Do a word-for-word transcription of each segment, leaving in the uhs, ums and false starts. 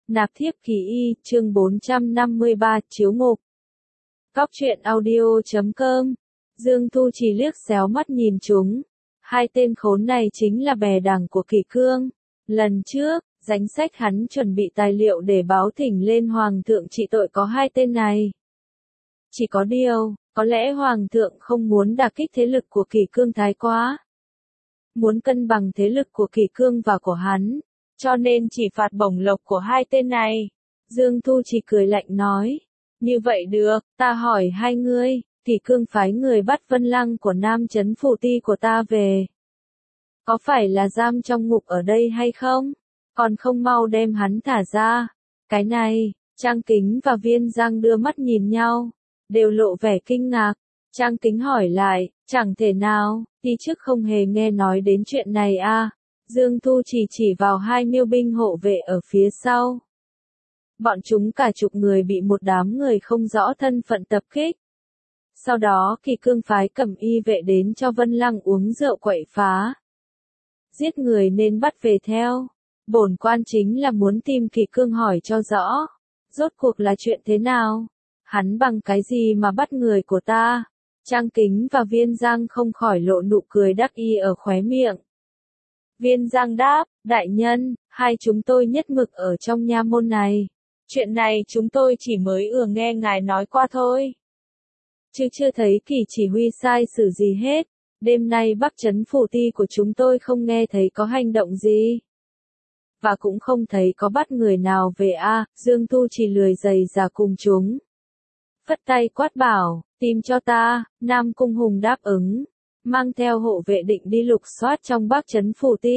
Nạp thiếp kỳ y, chương bốn trăm năm mươi ba, chiếu ngục. Cóc truyện audio chấm com. Dương Thu Trì liếc xéo mắt nhìn chúng. Hai tên khốn này chính là bè đảng của Kỷ Cương. Lần trước, danh sách hắn chuẩn bị tài liệu để báo thỉnh lên Hoàng thượng trị tội có hai tên này. Chỉ có điều, có lẽ Hoàng thượng không muốn đả kích thế lực của Kỷ Cương thái quá. Muốn cân bằng thế lực của Kỷ Cương và của hắn, cho nên chỉ phạt bổng lộc của hai tên này. Dương Thu Trì cười lạnh nói. Như vậy được, ta hỏi hai ngươi, Kỷ Cương phái người bắt Vân Lăng của Nam Trấn Phủ Ti của ta về. Có phải là giam trong ngục ở đây hay không? Còn không mau đem hắn thả ra. Cái này, Trang Kính và Viên Giang đưa mắt nhìn nhau, đều lộ vẻ kinh ngạc. Trang Kính hỏi lại, chẳng thể nào, đi trước không hề nghe nói đến chuyện này à? Dương Thu Trì chỉ vào hai miêu binh hộ vệ ở phía sau. Bọn chúng cả chục người bị một đám người không rõ thân phận tập kích. Sau đó Kỷ Cương phái cẩm y vệ đến cho Vân Lăng uống rượu quậy phá. Giết người nên bắt về theo. Bổn quan chính là muốn tìm Kỷ Cương hỏi cho rõ. Rốt cuộc là chuyện thế nào? Hắn bằng cái gì mà bắt người của ta? Trang Kính và Viên Giang không khỏi lộ nụ cười đắc ý ở khóe miệng. Viên Giang đáp, đại nhân, hai chúng tôi nhất mực ở trong nha môn này. Chuyện này chúng tôi chỉ mới ừa nghe ngài nói qua thôi. Chứ chưa thấy Kỷ chỉ huy sai sử gì hết. Đêm nay Bắc Trấn Phủ Ti của chúng tôi không nghe thấy có hành động gì. Và cũng không thấy có bắt người nào về a. À, Dương Thu Trì lười giày ra cùng chúng. Phất tay quát bảo, tìm cho ta. Nam Cung Hùng đáp ứng, mang theo hộ vệ định đi lục soát trong Bắc Trấn Phủ Ti.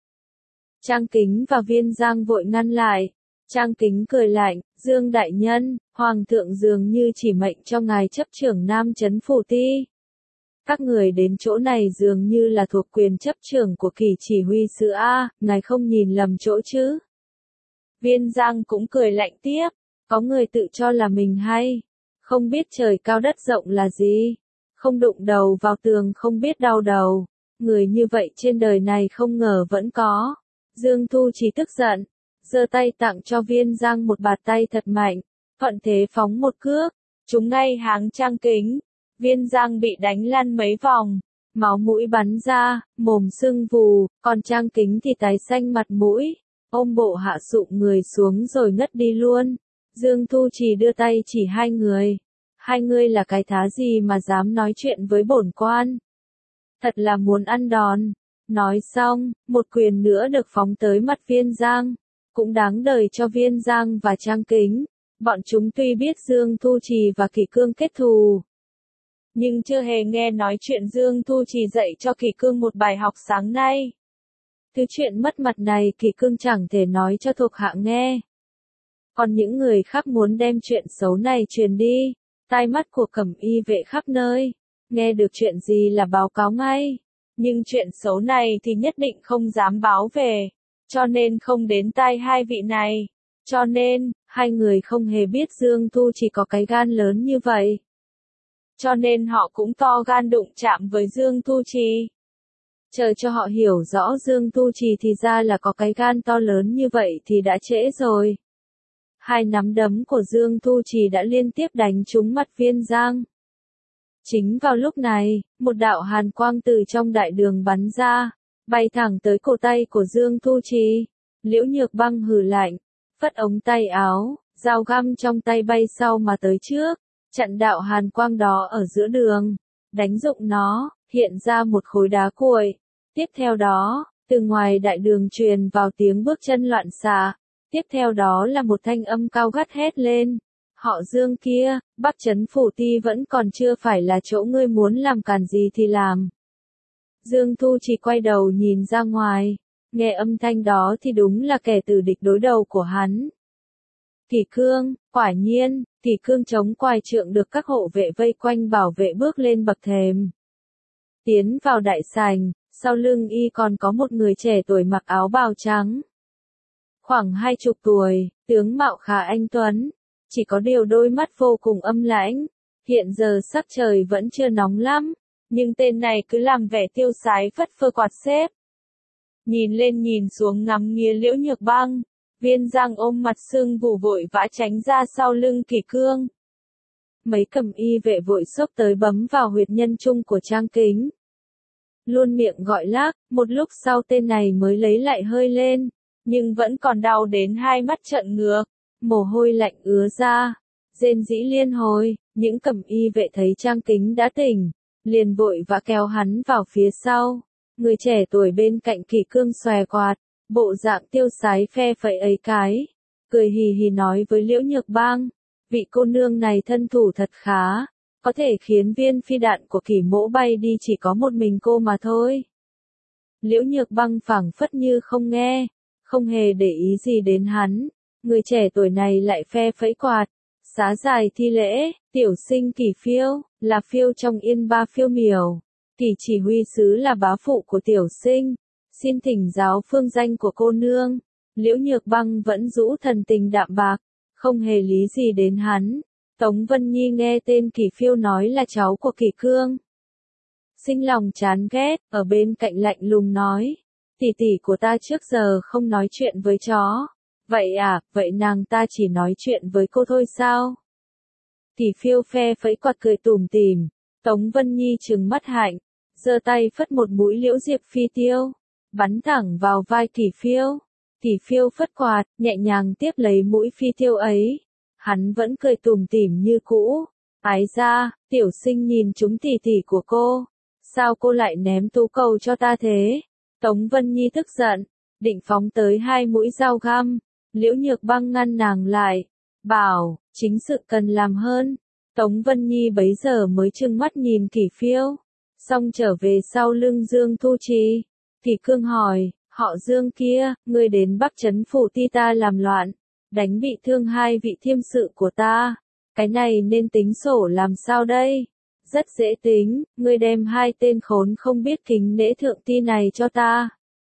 Trang Kính và Viên Giang vội ngăn lại. Trang Kính cười lạnh, Dương đại nhân, Hoàng thượng dường như chỉ mệnh cho ngài chấp trưởng Nam Trấn Phủ Ti. Các người đến chỗ này dường như là thuộc quyền chấp trưởng của Kỷ chỉ huy sứ A, ngài không nhìn lầm chỗ chứ. Viên Giang cũng cười lạnh tiếp, có người tự cho là mình hay, không biết trời cao đất rộng là gì, không đụng đầu vào tường không biết đau đầu, người như vậy trên đời này không ngờ vẫn có. Dương Thu Trì tức giận, giơ tay tặng cho Viên Giang một bạt tay thật mạnh, thuận thế phóng một cước, trúng ngay háng Trang Kính. Viên Giang bị đánh lăn mấy vòng, máu mũi bắn ra, mồm sưng vù, còn Trang Kính thì tái xanh mặt mũi, ôm bộ hạ sụm người xuống rồi ngất đi luôn. Dương Thu Trì đưa tay chỉ hai người. Hai người là cái thá gì mà dám nói chuyện với bổn quan? Thật là muốn ăn đòn. Nói xong, một quyền nữa được phóng tới mặt Viên Giang. Cũng đáng đời cho Viên Giang và Trang Kính. Bọn chúng tuy biết Dương Thu Trì và Kỷ Cương kết thù, nhưng chưa hề nghe nói chuyện Dương Thu Trì dạy cho Kỷ Cương một bài học sáng nay. Thứ chuyện mất mặt này Kỷ Cương chẳng thể nói cho thuộc hạ nghe. Còn những người khác muốn đem chuyện xấu này truyền đi, tai mắt của cẩm y vệ khắp nơi, nghe được chuyện gì là báo cáo ngay. Nhưng chuyện xấu này thì nhất định không dám báo về, cho nên không đến tai hai vị này. Cho nên, hai người không hề biết Dương Thu Trì có cái gan lớn như vậy. Cho nên họ cũng to gan đụng chạm với Dương Thu Trì. Chờ cho họ hiểu rõ Dương Thu Trì thì ra là có cái gan to lớn như vậy thì đã trễ rồi. Hai nắm đấm của Dương Thu Trì đã liên tiếp đánh trúng mặt Viên Giang. Chính vào lúc này, một đạo hàn quang từ trong đại đường bắn ra, bay thẳng tới cổ tay của Dương Thu Trì. Liễu Nhược Băng hừ lạnh, phất ống tay áo, dao găm trong tay bay sau mà tới trước. Chặn đạo hàn quang đó ở giữa đường, đánh rụng nó, hiện ra một khối đá cuội. Tiếp theo đó, từ ngoài đại đường truyền vào tiếng bước chân loạn xạ. Tiếp theo đó là một thanh âm cao gắt hét lên. Họ Dương kia, Bắc Trấn Phủ Ti vẫn còn chưa phải là chỗ ngươi muốn làm càn gì thì làm. Dương Thu Trì quay đầu nhìn ra ngoài, nghe âm thanh đó thì đúng là kẻ tử địch đối đầu của hắn. Kỷ Cương, quả nhiên, Kỷ Cương chống quai trượng được các hộ vệ vây quanh bảo vệ bước lên bậc thềm. Tiến vào đại sảnh, sau lưng y còn có một người trẻ tuổi mặc áo bào trắng. Khoảng hai chục tuổi, tướng mạo khá anh tuấn, chỉ có điều đôi mắt vô cùng âm lãnh. Hiện giờ sắc trời vẫn chưa nóng lắm, nhưng tên này cứ làm vẻ tiêu sái phất phơ quạt xếp. Nhìn lên nhìn xuống ngắm nghía Liễu Nhược Băng, Viên Giang ôm mặt sưng vù vội vã tránh ra sau lưng Kỷ Cương. Mấy cẩm y vệ vội xốc tới bấm vào huyệt nhân trung của Trang Kính. Luôn miệng gọi lác, một lúc sau tên này mới lấy lại hơi lên, nhưng vẫn còn đau đến hai mắt trợn ngược, mồ hôi lạnh ứa ra, rên rỉ liên hồi. Những cẩm y vệ thấy Trang Kính đã tỉnh, liền vội vã kéo hắn vào phía sau. Người trẻ tuổi bên cạnh Kỷ Cương xòe quạt, bộ dạng tiêu sái phe phẩy ấy cái, cười hì hì nói với Liễu Nhược Bang, vị cô nương này thân thủ thật khá, có thể khiến viên phi đạn của Kỷ mỗ bay đi chỉ có một mình cô mà thôi. Liễu Nhược Bang phảng phất như không nghe, không hề để ý gì đến hắn, người trẻ tuổi này lại phe phẩy quạt, xá dài thi lễ, tiểu sinh Kỷ Phiêu, là phiêu trong yên ba phiêu miểu, Kỷ chỉ huy sứ là bá phụ của tiểu sinh, xin thỉnh giáo phương danh của cô nương. Liễu Nhược Bang vẫn giữ thần tình đạm bạc, không hề lý gì đến hắn. Tống Vân Nhi nghe tên Kỷ Phiêu nói là cháu của Kỷ Cương, sinh lòng chán ghét, ở bên cạnh lạnh lùng nói, tỷ tỷ của ta trước giờ không nói chuyện với chó. Vậy à, vậy nàng ta chỉ nói chuyện với cô thôi sao? Kỷ Phiêu phe phẩy quạt cười tủm tỉm, Tống Vân Nhi trừng mắt hạnh, giơ tay phất một mũi liễu diệp phi tiêu, bắn thẳng vào vai Kỷ Phiêu. Kỷ Phiêu phất quạt, nhẹ nhàng tiếp lấy mũi phi tiêu ấy. Hắn vẫn cười tủm tỉm như cũ. Ái ra, tiểu sinh nhìn chúng tỷ tỷ của cô. Sao cô lại ném tú cầu cho ta thế? Tống Vân Nhi tức giận, định phóng tới hai mũi dao găm. Liễu Nhược Bang ngăn nàng lại, bảo, chính sự cần làm hơn. Tống Vân Nhi bấy giờ mới trừng mắt nhìn Kỷ Phiêu, xong trở về sau lưng Dương Thu Trì. Kỷ Cương hỏi, họ Dương kia, ngươi đến Bắc Trấn phủ ti ta làm loạn, đánh bị thương hai vị thiêm sự của ta, cái này nên tính sổ làm sao đây? Rất dễ tính, ngươi đem hai tên khốn không biết kính nể thượng ti này cho ta.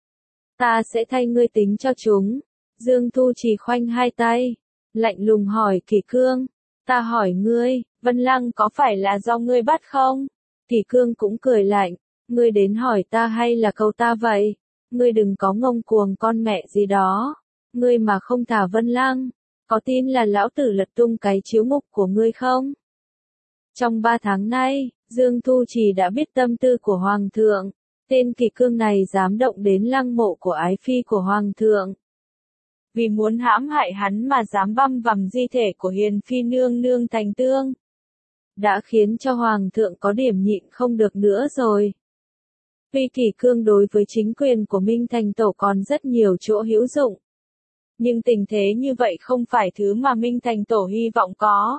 Ta sẽ thay ngươi tính cho chúng. Dương Thu Trì khoanh hai tay, lạnh lùng hỏi Kỷ Cương, ta hỏi ngươi, Vân Lăng có phải là do ngươi bắt không? Kỷ Cương cũng cười lạnh, ngươi đến hỏi ta hay là câu ta vậy? Ngươi đừng có ngông cuồng con mẹ gì đó, ngươi mà không thả Vân Lăng, có tin là lão tử lật tung cái chiếu ngục của ngươi không? Trong ba tháng nay, Dương Thu Trì đã biết tâm tư của Hoàng thượng, tên Kỷ Cương này dám động đến lăng mộ của ái phi của Hoàng thượng. Vì muốn hãm hại hắn mà dám băm vằm di thể của hiền phi nương nương thành tương. Đã khiến cho Hoàng thượng có điểm nhịn không được nữa rồi. Tuy Kỷ Cương đối với chính quyền của Minh Thành Tổ còn rất nhiều chỗ hữu dụng. Nhưng tình thế như vậy không phải thứ mà Minh Thành Tổ hy vọng có.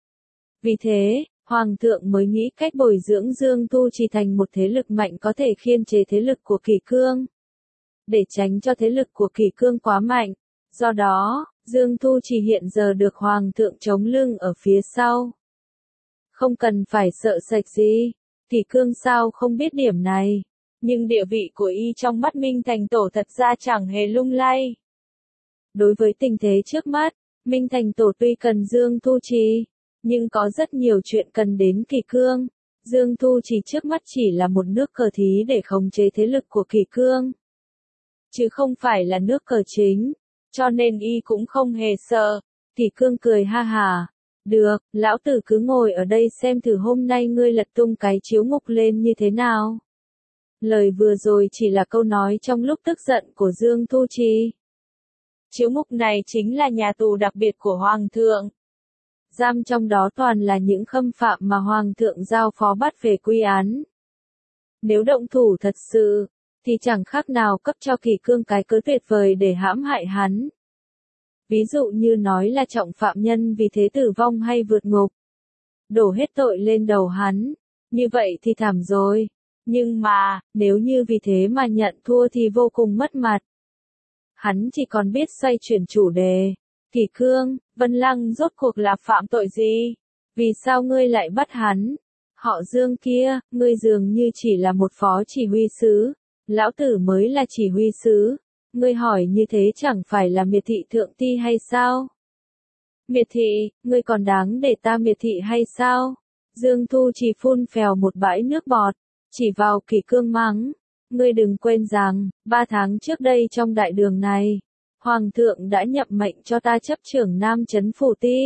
Vì thế, Hoàng thượng mới nghĩ cách bồi dưỡng Dương Tu Trì thành một thế lực mạnh có thể khiên chế thế lực của Kỷ Cương. Để tránh cho thế lực của Kỷ Cương quá mạnh. Do đó, Dương Tu Trì hiện giờ được Hoàng thượng chống lưng ở phía sau. Không cần phải sợ sệt gì. Kỷ Cương sao không biết điểm này. Nhưng địa vị của y trong mắt Minh Thành Tổ thật ra chẳng hề lung lay. Đối với tình thế trước mắt, Minh Thành Tổ tuy cần Dương Tu Trì, nhưng có rất nhiều chuyện cần đến Kỷ Cương. Dương Tu Trì trước mắt chỉ là một nước cờ thí để khống chế thế lực của Kỷ Cương, chứ không phải là nước cờ chính, cho nên y cũng không hề sợ. Kỷ Cương cười ha hà, được, lão tử cứ ngồi ở đây xem thử hôm nay ngươi lật tung cái chiếu ngục lên như thế nào. Lời vừa rồi chỉ là câu nói trong lúc tức giận của Dương Thu Trì. Chiếu ngục này chính là nhà tù đặc biệt của Hoàng thượng. Giam trong đó toàn là những khâm phạm mà Hoàng thượng giao phó bắt về quy án. Nếu động thủ thật sự, thì chẳng khác nào cấp cho Kỷ Cương cái cớ tuyệt vời để hãm hại hắn. Ví dụ như nói là trọng phạm nhân vì thế tử vong hay vượt ngục. Đổ hết tội lên đầu hắn. Như vậy thì thảm rồi. Nhưng mà, nếu như vì thế mà nhận thua thì vô cùng mất mặt. Hắn chỉ còn biết xoay chuyển chủ đề. Kỷ Cương, Vân Lăng rốt cuộc là phạm tội gì? Vì sao ngươi lại bắt hắn? Họ Dương kia, ngươi dường như chỉ là một phó chỉ huy sứ. Lão tử mới là chỉ huy sứ. Ngươi hỏi như thế chẳng phải là miệt thị thượng ti hay sao? Miệt thị, ngươi còn đáng để ta miệt thị hay sao? Dương Thu Trì phun phèo một bãi nước bọt, chỉ vào Kỷ Cương mắng. Ngươi đừng quên rằng, ba tháng trước đây trong đại đường này, Hoàng thượng đã nhậm mệnh cho ta chấp trưởng Nam Chấn Phủ Ti,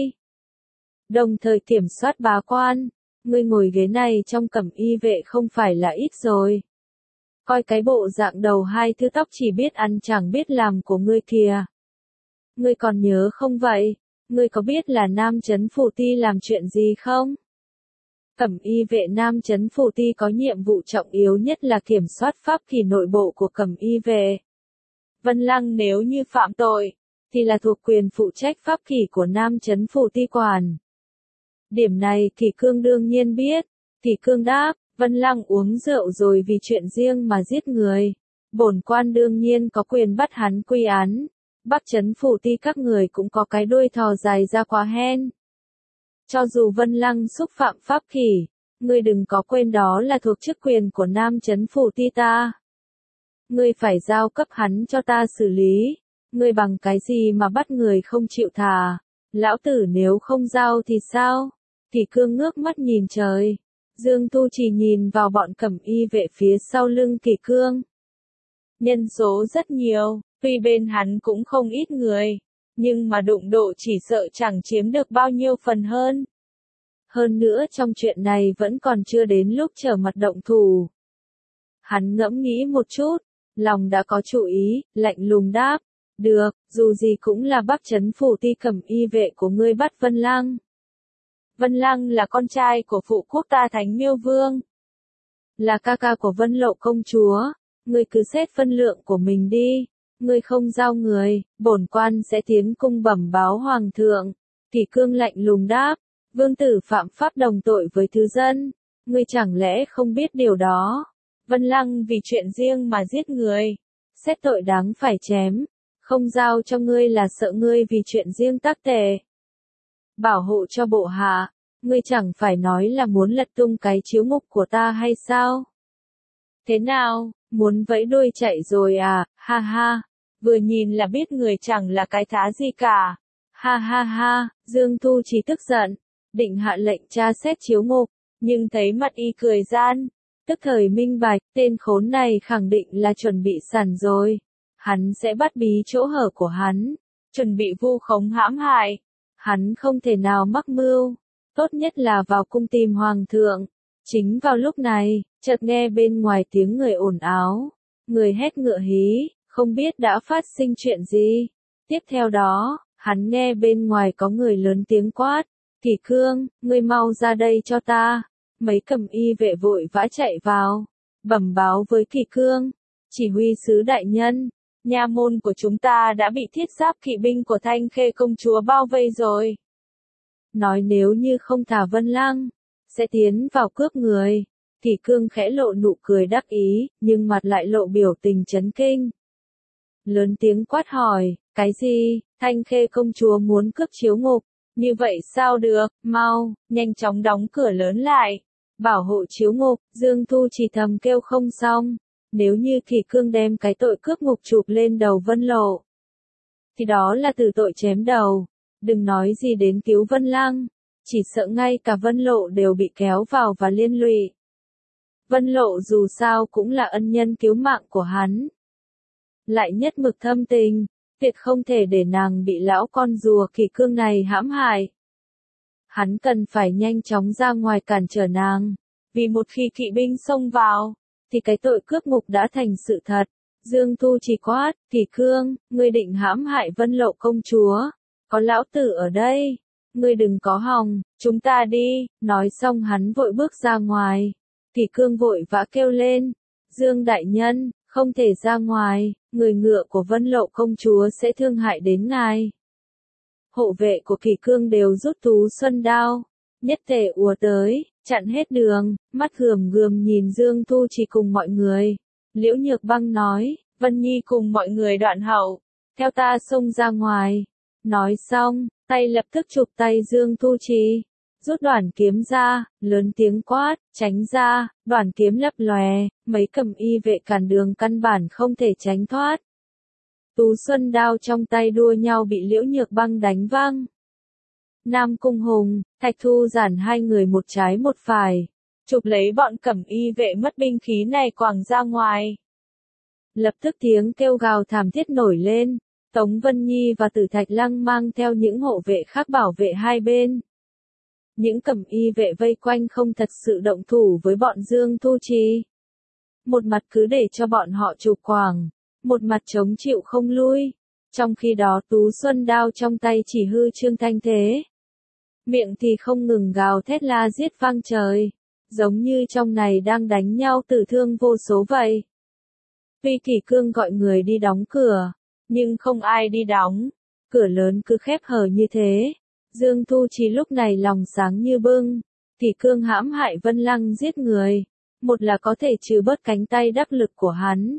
đồng thời kiểm soát bá quan. Ngươi ngồi ghế này trong cẩm y vệ không phải là ít rồi. Coi cái bộ dạng đầu hai thứ tóc chỉ biết ăn chẳng biết làm của ngươi kìa. Ngươi còn nhớ không vậy? Ngươi có biết là Nam Chấn Phủ Ti làm chuyện gì không? Cẩm y vệ Nam Chấn Phủ Ti có nhiệm vụ trọng yếu nhất là kiểm soát pháp kỷ nội bộ của cẩm y vệ. Vân Lăng nếu như phạm tội, thì là thuộc quyền phụ trách pháp kỷ của Nam Chấn Phủ Ti quản. Điểm này Kỷ Cương đương nhiên biết. Kỷ Cương đáp, Vân Lăng uống rượu rồi vì chuyện riêng mà giết người. Bổn quan đương nhiên có quyền bắt hắn quy án. Bắc Chấn Phủ Ti các người cũng có cái đuôi thò dài ra quá hen. Cho dù Vân Lăng xúc phạm pháp kỷ, ngươi đừng có quên đó là thuộc chức quyền của Nam Chấn Phủ Ti ta. Ngươi phải giao cấp hắn cho ta xử lý. Ngươi bằng cái gì mà bắt người không chịu thả? Lão tử nếu không giao thì sao? Kỷ Cương ngước mắt nhìn trời. Dương Tu Chỉ nhìn vào bọn cẩm y vệ phía sau lưng Kỷ Cương. Nhân số rất nhiều, tuy bên hắn cũng không ít người, nhưng mà đụng độ chỉ sợ chẳng chiếm được bao nhiêu phần hơn. Hơn nữa trong chuyện này vẫn còn chưa đến lúc trở mặt động thủ. Hắn ngẫm nghĩ một chút, lòng đã có chủ ý, lạnh lùng đáp. Được, dù gì cũng là Bắc Chấn Phủ Ti cẩm y vệ của ngươi bắt Vân Lăng. Vân Lăng là con trai của phụ quốc ta Thánh Miêu Vương. Là ca ca của Vân Lộ công chúa. Ngươi cứ xét phân lượng của mình đi. Ngươi không giao người, bổn quan sẽ tiến cung bẩm báo hoàng thượng. Kỷ Cương lạnh lùng đáp. Vương tử phạm pháp đồng tội với thứ dân. Ngươi chẳng lẽ không biết điều đó? Vân Lăng vì chuyện riêng mà giết người. Xét tội đáng phải chém. Không giao cho ngươi là sợ ngươi vì chuyện riêng tác tệ. Bảo hộ cho bộ hạ, ngươi chẳng phải nói là muốn lật tung cái chiếu ngục của ta hay sao? Thế nào, muốn vẫy đuôi chạy rồi à, ha ha, vừa nhìn là biết người chẳng là cái thá gì cả. Ha ha ha, Dương Tu Chỉ tức giận, định hạ lệnh tra xét chiếu ngục, nhưng thấy mặt y cười gian, tức thời minh bạch, tên khốn này khẳng định là chuẩn bị sẵn rồi. Hắn sẽ bắt bí chỗ hở của hắn, chuẩn bị vu khống hãm hại. Hắn không thể nào mắc mưu, tốt nhất là vào cung tìm hoàng thượng. Chính vào lúc này, chợt nghe bên ngoài tiếng người ồn ào, người hét ngựa hí, không biết đã phát sinh chuyện gì. Tiếp theo đó, hắn nghe bên ngoài có người lớn tiếng quát, Kỷ Cương, ngươi mau ra đây cho ta. Mấy cẩm y vệ vội vã chạy vào, bẩm báo với Kỷ Cương, chỉ huy sứ đại nhân. Nha môn của chúng ta đã bị thiết giáp kỵ binh của Thanh Khê công chúa bao vây rồi. Nói nếu như không thả Vân Lăng, sẽ tiến vào cướp người. Kỷ Cương khẽ lộ nụ cười đắc ý, nhưng mặt lại lộ biểu tình chấn kinh. Lớn tiếng quát hỏi, cái gì, Thanh Khê công chúa muốn cướp chiếu ngục, như vậy sao được, mau, nhanh chóng đóng cửa lớn lại, bảo hộ chiếu ngục. Dương Tu Chỉ thầm kêu không xong. Nếu như Kỷ Cương đem cái tội cướp ngục chụp lên đầu Vân Lộ, thì đó là từ tội chém đầu. Đừng nói gì đến cứu Vân Lăng, chỉ sợ ngay cả Vân Lộ đều bị kéo vào và liên lụy. Vân Lộ dù sao cũng là ân nhân cứu mạng của hắn. Lại nhất mực thâm tình, tuyệt không thể để nàng bị lão con rùa Kỷ Cương này hãm hại. Hắn cần phải nhanh chóng ra ngoài cản trở nàng, vì một khi kỵ binh xông vào, thì cái tội cướp ngục đã thành sự thật. Dương Tu Chỉ quát, Kỷ Cương, ngươi định hãm hại Vân Lộ công chúa, có lão tử ở đây, ngươi đừng có hòng, chúng ta đi. Nói xong hắn vội bước ra ngoài. Kỷ Cương vội vã kêu lên, Dương đại nhân, không thể ra ngoài, người ngựa của Vân Lộ công chúa sẽ thương hại đến ngài. Hộ vệ của Kỷ Cương đều rút tú xuân đao, nhất thể ùa tới, chặn hết đường, mắt gườm gườm nhìn Dương Tu Chỉ cùng mọi người. Liễu Nhược Băng nói, Vân Nhi cùng mọi người đoạn hậu, theo ta xông ra ngoài. Nói xong, tay lập tức chụp tay Dương Tu Chỉ, rút đoản kiếm ra, lớn tiếng quát, tránh ra. Đoản kiếm lấp lòe, mấy cẩm y vệ cản đường căn bản không thể tránh thoát. Tú xuân đao trong tay đua nhau bị Liễu Nhược Băng đánh văng. Nam Cung Hùng, Thạch Thu Giản hai người một trái một phải, chụp lấy bọn cẩm y vệ mất binh khí này quẳng ra ngoài. Lập tức tiếng kêu gào thảm thiết nổi lên, Tống Vân Nhi và Tử Thạch Lăng mang theo những hộ vệ khác bảo vệ hai bên. Những cẩm y vệ vây quanh không thật sự động thủ với bọn Dương Thu Trì. Một mặt cứ để cho bọn họ chụp quảng, một mặt chống chịu không lui. Trong khi đó Tú Xuân đao trong tay chỉ hư Trương Thanh Thế. Miệng thì không ngừng gào thét la giết vang trời. Giống như trong này đang đánh nhau tử thương vô số vậy. Tuy Kỷ Cương gọi người đi đóng cửa, nhưng không ai đi đóng. Cửa lớn cứ khép hờ như thế. Dương Thu Trì lúc này lòng sáng như bưng. Kỷ Cương hãm hại Vân Lăng giết người. Một là có thể trừ bớt cánh tay đắc lực của hắn.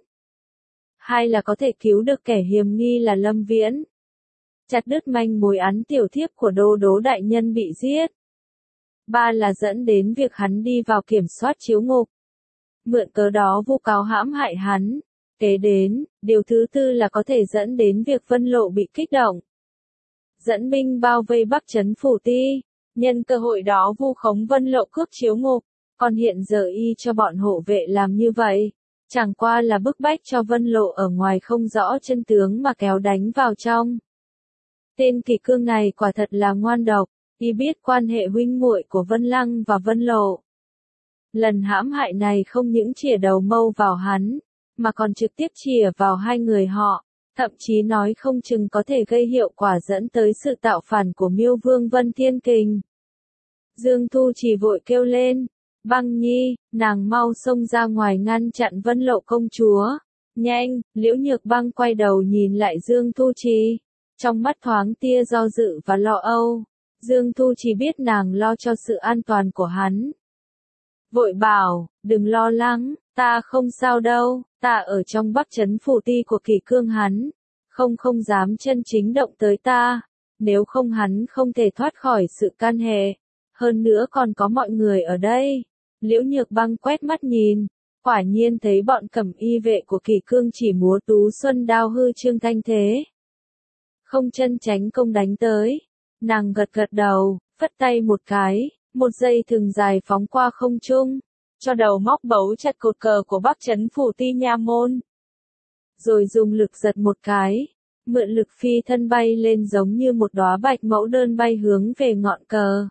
Hai là có thể cứu được kẻ hiềm nghi là Lâm Viễn. Chặt đứt manh mối án tiểu thiếp của đô đố đại nhân bị giết. Ba là dẫn đến việc hắn đi vào kiểm soát chiếu ngục. Mượn cớ đó vu cáo hãm hại hắn. Kế đến, điều thứ tư là có thể dẫn đến việc Vân Lộ bị kích động. Dẫn binh bao vây Bắc Trấn Phủ Ti, nhân cơ hội đó vu khống Vân Lộ cướp chiếu ngục. Còn hiện giờ y cho bọn hộ vệ làm như vậy, chẳng qua là bức bách cho Vân Lộ ở ngoài không rõ chân tướng mà kéo đánh vào trong. Tên Kỷ Cương này quả thật là ngoan độc, y biết quan hệ huynh muội của Vân Lăng và Vân Lộ. Lần hãm hại này không những chĩa đầu mâu vào hắn, mà còn trực tiếp chĩa vào hai người họ, thậm chí nói không chừng có thể gây hiệu quả dẫn tới sự tạo phản của Miêu Vương Vân Thiên Kình. Dương Thu Trì vội kêu lên, Băng Nhi, nàng mau xông ra ngoài ngăn chặn Vân Lộ công chúa. Nhanh, Liễu Nhược Băng quay đầu nhìn lại Dương Thu Trì, trong mắt thoáng tia do dự và lo âu. Dương Thu Trì biết nàng lo cho sự an toàn của hắn. Vội bảo, đừng lo lắng, ta không sao đâu, ta ở trong Bắc Trấn Phủ Ti của Kỷ Cương hắn, không không dám chân chính động tới ta, nếu không hắn không thể thoát khỏi sự can hệ, hơn nữa còn có mọi người ở đây. Liễu Nhược Băng quét mắt nhìn, quả nhiên thấy bọn cẩm y vệ của Kỷ Cương chỉ múa Tú Xuân đao hư Trương Thanh Thế. Không chân tránh công đánh tới, nàng gật gật đầu, phất tay một cái, một dây thừng dài phóng qua không trung, cho đầu móc bấu chặt cột cờ của Bắc Trấn Phủ Ti nha môn. Rồi dùng lực giật một cái, mượn lực phi thân bay lên giống như một đóa bạch mẫu đơn bay hướng về ngọn cờ.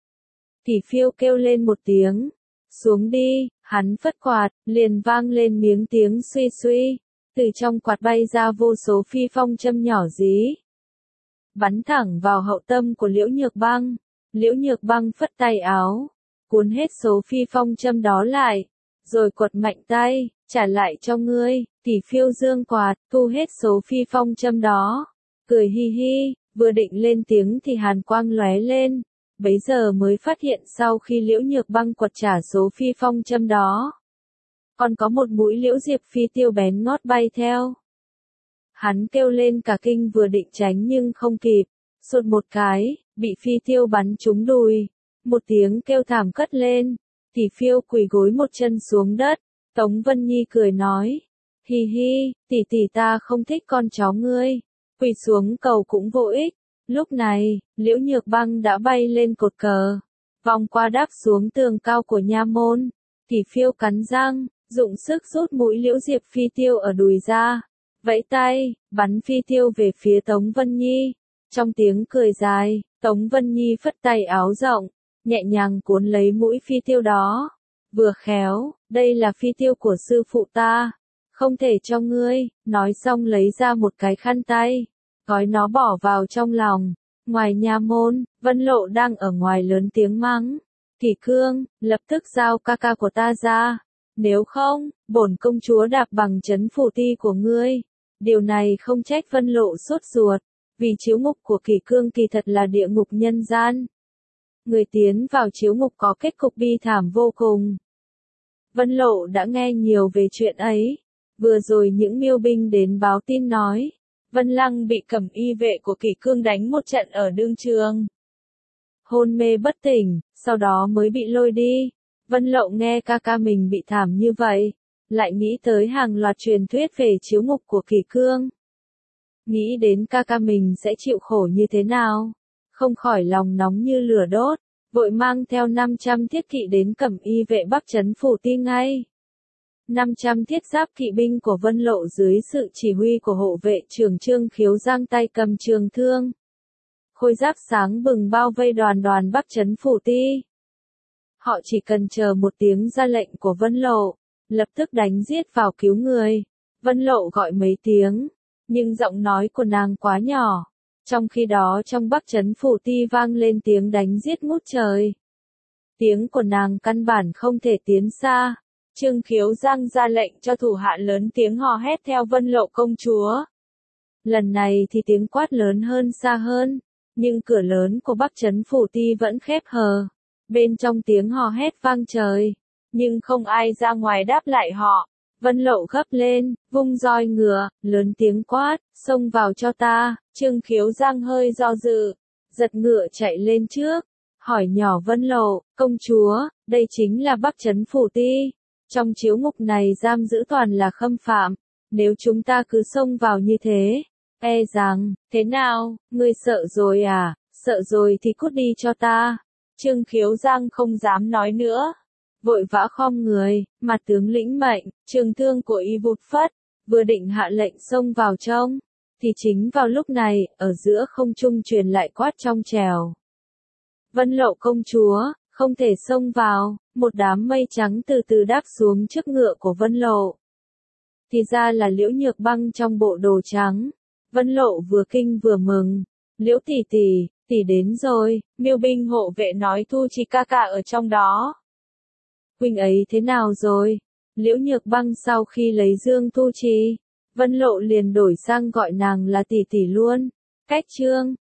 Kỷ Phiêu kêu lên một tiếng, xuống đi, hắn phất quạt, liền vang lên miếng tiếng suy suy, từ trong quạt bay ra vô số phi phong châm nhỏ dí. Bắn thẳng vào hậu tâm của Liễu Nhược Băng, Liễu Nhược Băng phất tay áo, cuốn hết số phi phong châm đó lại, rồi quật mạnh tay, trả lại cho ngươi. Kỷ Phiêu dương quạt, thu hết số phi phong châm đó, cười hi hi, vừa định lên tiếng thì hàn quang lóe lên. Bấy giờ mới phát hiện sau khi Liễu Nhược Băng quật trả số phi phong châm đó, còn có một mũi liễu diệp phi tiêu bén ngót bay theo. Hắn kêu lên cả kinh vừa định tránh nhưng không kịp, sột một cái, bị phi tiêu bắn trúng đùi, một tiếng kêu thảm cất lên, Kỷ Phiêu quỳ gối một chân xuống đất. Tống Vân Nhi cười nói, hi hi, tỷ tỷ ta không thích con chó ngươi, quỳ xuống cầu cũng vô ích. Lúc này, Liễu Nhược Băng đã bay lên cột cờ, vòng qua đáp xuống tường cao của nha môn. Kỷ Phiêu cắn răng, dụng sức rút mũi liễu diệp phi tiêu ở đùi ra, vẫy tay, bắn phi tiêu về phía Tống Vân Nhi. Trong tiếng cười dài, Tống Vân Nhi phất tay áo rộng, nhẹ nhàng cuốn lấy mũi phi tiêu đó. Vừa khéo, đây là phi tiêu của sư phụ ta, không thể cho ngươi. Nói xong lấy ra một cái khăn tay, gói nó bỏ vào trong lòng. Ngoài nha môn, Vân Lộ đang ở ngoài lớn tiếng mắng, Kỷ Cương, lập tức giao ca ca của ta ra, nếu không, bổn công chúa đạp bằng Trấn Phủ Ti của ngươi. Điều này không trách Vân Lộ sốt ruột, vì chiếu ngục của Kỷ Cương kỳ thật là địa ngục nhân gian. Người tiến vào chiếu ngục có kết cục bi thảm vô cùng. Vân Lộ đã nghe nhiều về chuyện ấy, vừa rồi những miêu binh đến báo tin nói, Vân Lăng bị cẩm y vệ của Kỷ Cương đánh một trận ở đương trường. Hôn mê bất tỉnh, sau đó mới bị lôi đi. Vân Lộ nghe ca ca mình bị thảm như vậy, lại nghĩ tới hàng loạt truyền thuyết về chiếu ngục của Kỷ Cương. Nghĩ đến ca ca mình sẽ chịu khổ như thế nào, không khỏi lòng nóng như lửa đốt, vội mang theo năm trăm thiết kỵ đến cẩm y vệ Bắc Trấn Phủ Ti ngay. năm trăm thiết giáp kỵ binh của Vân Lộ dưới sự chỉ huy của hộ vệ trưởng Trương Khiếu Giang tay cầm trường thương. Khôi giáp sáng bừng bao vây đoàn đoàn Bắc trấn Phủ Ti. Họ chỉ cần chờ một tiếng ra lệnh của Vân Lộ, lập tức đánh giết vào cứu người. Vân Lộ gọi mấy tiếng, nhưng giọng nói của nàng quá nhỏ. Trong khi đó trong Bắc trấn Phủ Ti vang lên tiếng đánh giết ngút trời. Tiếng của nàng căn bản không thể tiến xa. Trương Khiếu Giang ra lệnh cho thủ hạ lớn tiếng hò hét theo Vân Lộ công chúa. Lần này thì tiếng quát lớn hơn xa hơn, nhưng cửa lớn của Bắc trấn Phủ Ti vẫn khép hờ. Bên trong tiếng hò hét vang trời, nhưng không ai ra ngoài đáp lại họ. Vân Lộ gấp lên, vung roi ngựa, lớn tiếng quát, xông vào cho ta. Trương Khiếu Giang hơi do dự, giật ngựa chạy lên trước, hỏi nhỏ Vân Lộ, công chúa, đây chính là Bắc trấn Phủ Ti. Trong chiếu ngục này giam giữ toàn là khâm phạm, nếu chúng ta cứ xông vào như thế, e rằng, thế nào, ngươi sợ rồi à, sợ rồi thì cút đi cho ta. Trương Khiếu Giang không dám nói nữa, vội vã khom người, mặt tướng lĩnh mệnh, trường thương của y vụt phất, vừa định hạ lệnh xông vào trong, thì chính vào lúc này, ở giữa không trung truyền lại quát trong trèo. Vân Lộ công chúa, không thể xông vào, một đám mây trắng từ từ đáp xuống trước ngựa của Vân Lộ. Thì ra là Liễu Nhược Băng trong bộ đồ trắng. Vân Lộ vừa kinh vừa mừng, Liễu tỷ tỷ, tỷ đến rồi, Miêu binh hộ vệ nói Thu Chi ca ca ở trong đó. Huynh ấy thế nào rồi? Liễu Nhược Băng sau khi lấy Dương Thu Chi, Vân Lộ liền đổi sang gọi nàng là tỷ tỷ luôn. Cách Trương